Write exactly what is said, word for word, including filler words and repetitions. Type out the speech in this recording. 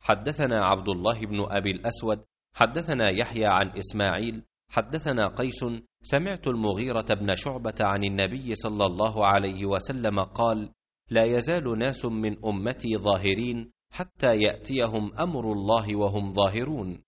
حدثنا عبد الله بن أبي الأسود حدثنا يحيى عن إسماعيل حدثنا قيس سمعت المغيرة بن شعبة عن النبي صلى الله عليه وسلم قال: لا يزال ناس من أمتي ظاهرين حتى يأتيهم أمر الله وهم ظاهرون.